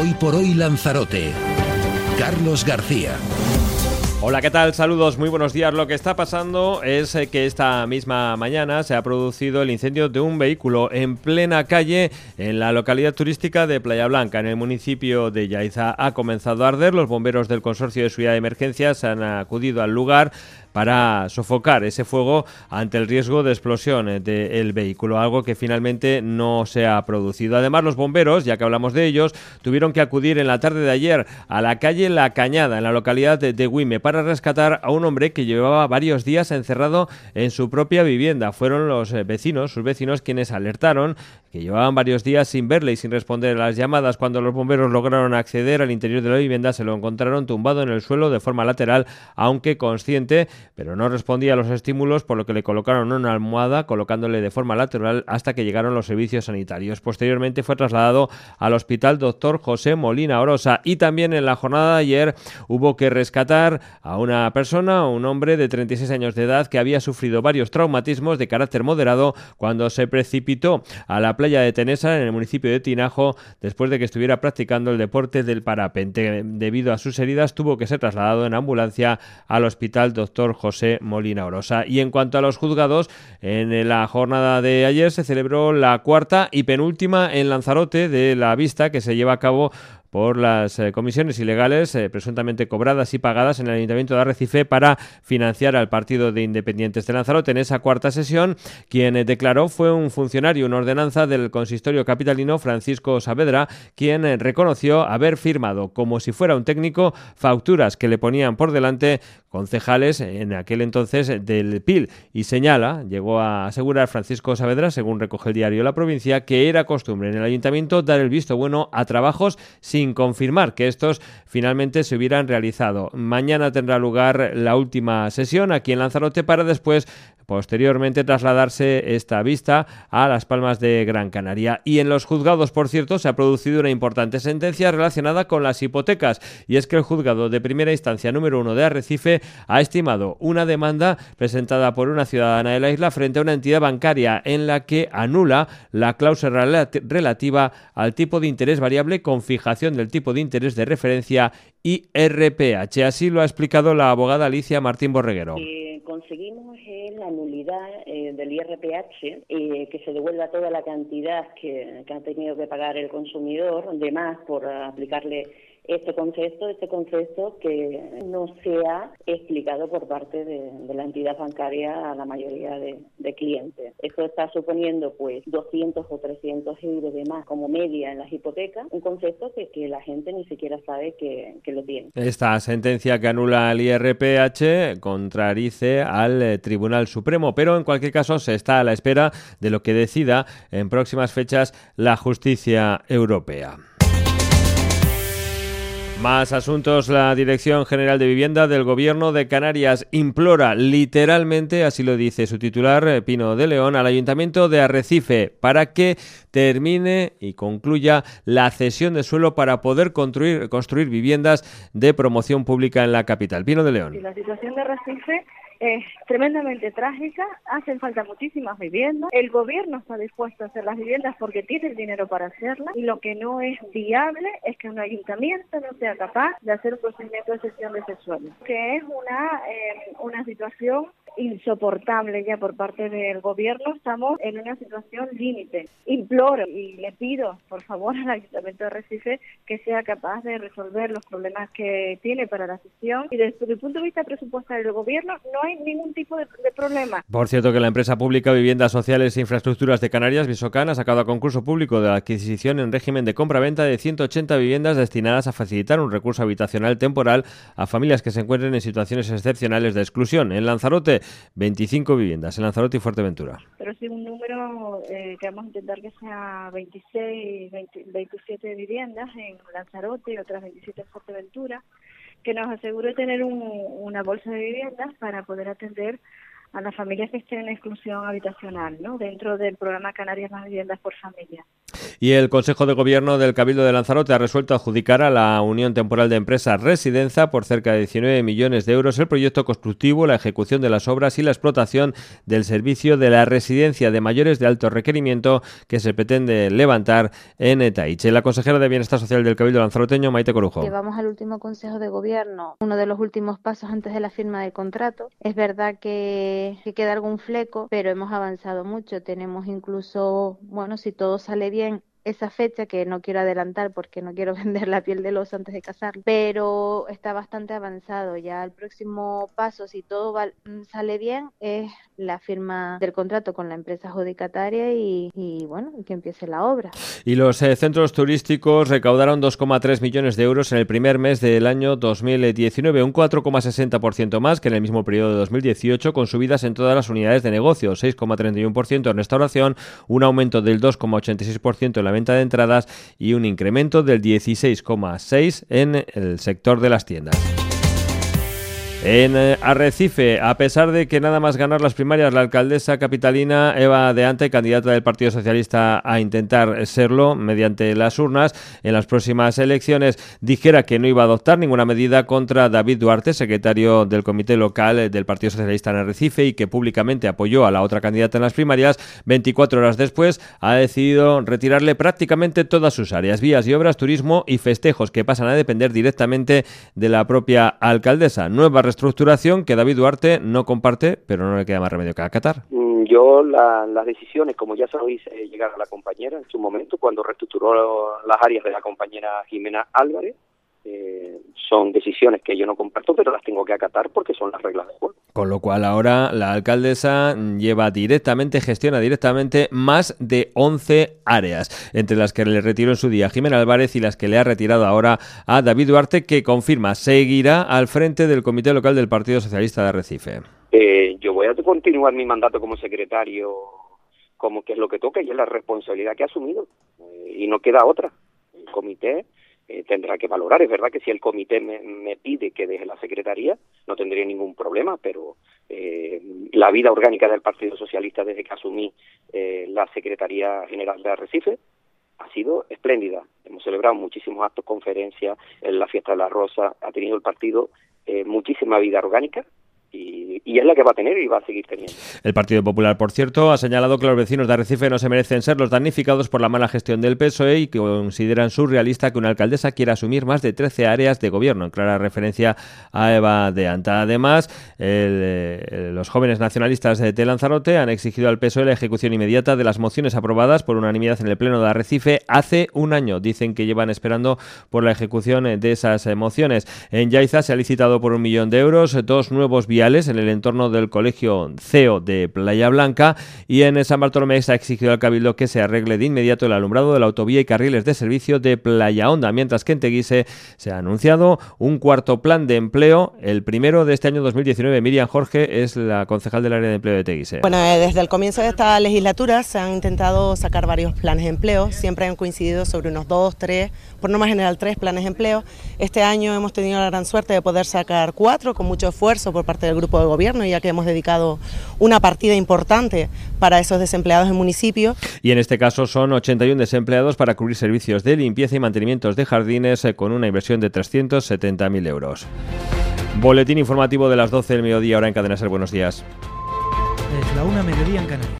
Hoy por hoy Lanzarote. Carlos García. Hola, ¿qué tal? Saludos, muy buenos días. Lo que está pasando es que esta misma mañana se ha producido el incendio de un vehículo en plena calle en la localidad turística de Playa Blanca, en el municipio de Yaiza. Ha comenzado a arder, los bomberos del Consorcio de Seguridad de Emergencias han acudido al lugar para sofocar ese fuego ante el riesgo de explosión del vehículo, algo que finalmente no se ha producido. Además, los bomberos, ya que hablamos de ellos, tuvieron que acudir en la tarde de ayer a la calle La Cañada, en la localidad de Güime, para rescatar a un hombre que llevaba varios días encerrado en su propia vivienda. Fueron los vecinos, sus vecinos, quienes alertaron que llevaban varios días sin verle y sin responder a las llamadas. Cuando los bomberos lograron acceder al interior de la vivienda, se lo encontraron tumbado en el suelo de forma lateral, aunque consciente, pero no respondía a los estímulos, por lo que le colocaron una almohada, colocándole de forma lateral hasta que llegaron los servicios sanitarios. Posteriormente fue trasladado al hospital Dr. José Molina Orosa. Y también en la jornada de ayer hubo que rescatar a una persona, un hombre de 36 años de edad que había sufrido varios traumatismos de carácter moderado cuando se precipitó a la playa de Tenesa, en el municipio de Tinajo, después de que estuviera practicando el deporte del parapente. Debido a sus heridas, tuvo que ser trasladado en ambulancia al hospital Dr. José Molina Orosa. Y en cuanto a los juzgados, en la jornada de ayer se celebró la cuarta y penúltima en Lanzarote de la vista que se lleva a cabo por las comisiones ilegales presuntamente cobradas y pagadas en el Ayuntamiento de Arrecife para financiar al Partido de Independientes de Lanzarote. En esa cuarta sesión, quien declaró fue un funcionario, una ordenanza del consistorio capitalino, Francisco Saavedra, quien reconoció haber firmado, como si fuera un técnico, facturas que le ponían por delante concejales en aquel entonces del PIL, y señala, llegó a asegurar Francisco Saavedra, según recoge el diario La Provincia, que era costumbre en el Ayuntamiento dar el visto bueno a trabajos sin confirmar que estos finalmente se hubieran realizado. Mañana tendrá lugar la última sesión aquí en Lanzarote para después, posteriormente, trasladarse esta vista a Las Palmas de Gran Canaria. Y en los juzgados, por cierto, se ha producido una importante sentencia relacionada con las hipotecas, y es que el juzgado de primera instancia número 1 de Arrecife ha estimado una demanda presentada por una ciudadana de la isla frente a una entidad bancaria en la que anula la cláusula relativa al tipo de interés variable con fijación del tipo de interés de referencia IRPH. Así lo ha explicado la abogada Alicia Martín Borreguero. Conseguimos la nulidad del IRPH, que se devuelva toda la cantidad que ha tenido que pagar el consumidor, de más por aplicarle este concepto que no se ha explicado por parte de la entidad bancaria a la mayoría de clientes. Esto está suponiendo pues 200 o 300 euros de más como media en las hipotecas, un concepto que la gente ni siquiera sabe que lo tiene. Esta sentencia que anula el IRPH contradice al Tribunal Supremo, pero en cualquier caso se está a la espera de lo que decida en próximas fechas la justicia europea. Más asuntos. La Dirección General de Vivienda del Gobierno de Canarias implora literalmente, así lo dice su titular, Pino de León, al Ayuntamiento de Arrecife para que termine y concluya la cesión de suelo para poder construir viviendas de promoción pública en la capital. Pino de León. La situación de Arrecife es tremendamente trágica, hacen falta muchísimas viviendas, el gobierno está dispuesto a hacer las viviendas porque tiene el dinero para hacerlas, y lo que no es viable es que un ayuntamiento no sea capaz de hacer un procedimiento de cesión de ese suelo, que es una situación insoportable ya por parte del gobierno. Estamos en una situación límite. Imploro y le pido, por favor, al Ayuntamiento de Arrecife que sea capaz de resolver los problemas que tiene para la cesión, y desde el punto de vista presupuestario del gobierno no hay ningún tipo de problema. Por cierto, que la empresa pública Viviendas Sociales e Infraestructuras de Canarias, Visocan, ha sacado a concurso público de adquisición en régimen de compra-venta de 180 viviendas destinadas a facilitar un recurso habitacional temporal a familias que se encuentren en situaciones excepcionales de exclusión. En Lanzarote, 25 viviendas, en Lanzarote y Fuerteventura. Pero sí un número que vamos a intentar que sea 27 viviendas en Lanzarote y otras 27 en Fuerteventura, que nos asegure tener una bolsa de viviendas para poder atender a las familias que estén en exclusión habitacional, ¿no? Dentro del programa Canarias Más Viviendas por Familia. Y el Consejo de Gobierno del Cabildo de Lanzarote ha resuelto adjudicar a la Unión Temporal de Empresas Residenza por cerca de 19 millones de euros el proyecto constructivo, la ejecución de las obras y la explotación del servicio de la residencia de mayores de alto requerimiento que se pretende levantar en Etaiche. La consejera de Bienestar Social del Cabildo lanzaroteño, Maite Corujo. Llevamos al último Consejo de Gobierno, uno de los últimos pasos antes de la firma del contrato. Es verdad que queda algún fleco, pero hemos avanzado mucho. Tenemos incluso, bueno, si todo sale bien, esa fecha que no quiero adelantar porque no quiero vender la piel del oso antes de casarlo, pero está bastante avanzado. Ya el próximo paso, si todo sale bien, es la firma del contrato con la empresa adjudicataria y bueno, que empiece la obra. Y los centros turísticos recaudaron 2,3 millones de euros en el primer mes del año 2019, un 4,60% más que en el mismo periodo de 2018, con subidas en todas las unidades de negocio, 6,31% en restauración, un aumento del 2,86% en la venta de entradas y un incremento del 16,6% en el sector de las tiendas. En Arrecife, a pesar de que nada más ganar las primarias, la alcaldesa capitalina Eva de Ante, candidata del Partido Socialista a intentar serlo mediante las urnas en las próximas elecciones, dijera que no iba a adoptar ninguna medida contra David Duarte, secretario del Comité Local del Partido Socialista en Arrecife y que públicamente apoyó a la otra candidata en las primarias, 24 horas después ha decidido retirarle prácticamente todas sus áreas, vías y obras, turismo y festejos que pasan a depender directamente de la propia alcaldesa. Nueva reestructuración que David Duarte no comparte, pero no le queda más remedio que acatar. Yo las decisiones, como ya se lo hice llegar a la compañera en su momento, cuando reestructuró las áreas de la compañera Jimena Álvarez, son decisiones que yo no comparto, pero las tengo que acatar porque son las reglas del juego. Con lo cual ahora la alcaldesa gestiona directamente más de 11 áreas, entre las que le retiró en su día a Jimena Álvarez y las que le ha retirado ahora a David Duarte, que confirma seguirá al frente del Comité Local del Partido Socialista de Arrecife. Yo voy a continuar mi mandato como secretario, como que es lo que toca y es la responsabilidad que he asumido, y no queda otra. El comité tendrá que valorar. Es verdad que si el comité me pide que deje la secretaría, no tendría ningún problema, pero la vida orgánica del Partido Socialista desde que asumí la Secretaría General de Arrecife ha sido espléndida. Hemos celebrado muchísimos actos, conferencias, en la Fiesta de la Rosa, ha tenido el partido muchísima vida orgánica. Y es la que va a tener y va a seguir teniendo. El Partido Popular, por cierto, ha señalado que los vecinos de Arrecife no se merecen ser los damnificados por la mala gestión del PSOE y que consideran surrealista que una alcaldesa quiera asumir más de 13 áreas de gobierno, en clara referencia a Eva de Anta. Además, los jóvenes nacionalistas de Lanzarote han exigido al PSOE la ejecución inmediata de las mociones aprobadas por unanimidad en el Pleno de Arrecife hace un año. Dicen que llevan esperando por la ejecución de esas mociones. En Yaiza se ha licitado por 1 millón de euros 2 nuevos viales en el entorno del Colegio CEO de Playa Blanca, y en San Bartolomé se ha exigido al Cabildo que se arregle de inmediato el alumbrado de la autovía y carriles de servicio de Playa Honda, mientras que en Teguise se ha anunciado un cuarto plan de empleo, el primero de este año 2019. Miriam Jorge es la concejal del área de empleo de Teguise. Bueno, desde el comienzo de esta legislatura se han intentado sacar varios planes de empleo, siempre han coincidido sobre unos 2, 3, por norma general 3 planes de empleo. Este año hemos tenido la gran suerte de poder sacar 4 con mucho esfuerzo por parte del grupo de gobierno, ya que hemos dedicado una partida importante para esos desempleados en municipio. Y en este caso son 81 desempleados para cubrir servicios de limpieza y mantenimientos de jardines con una inversión de 370.000 euros. Boletín informativo de las 12 del mediodía, ahora en Cadena Ser. Buenos días. Es la 1 mediodía en Canarias.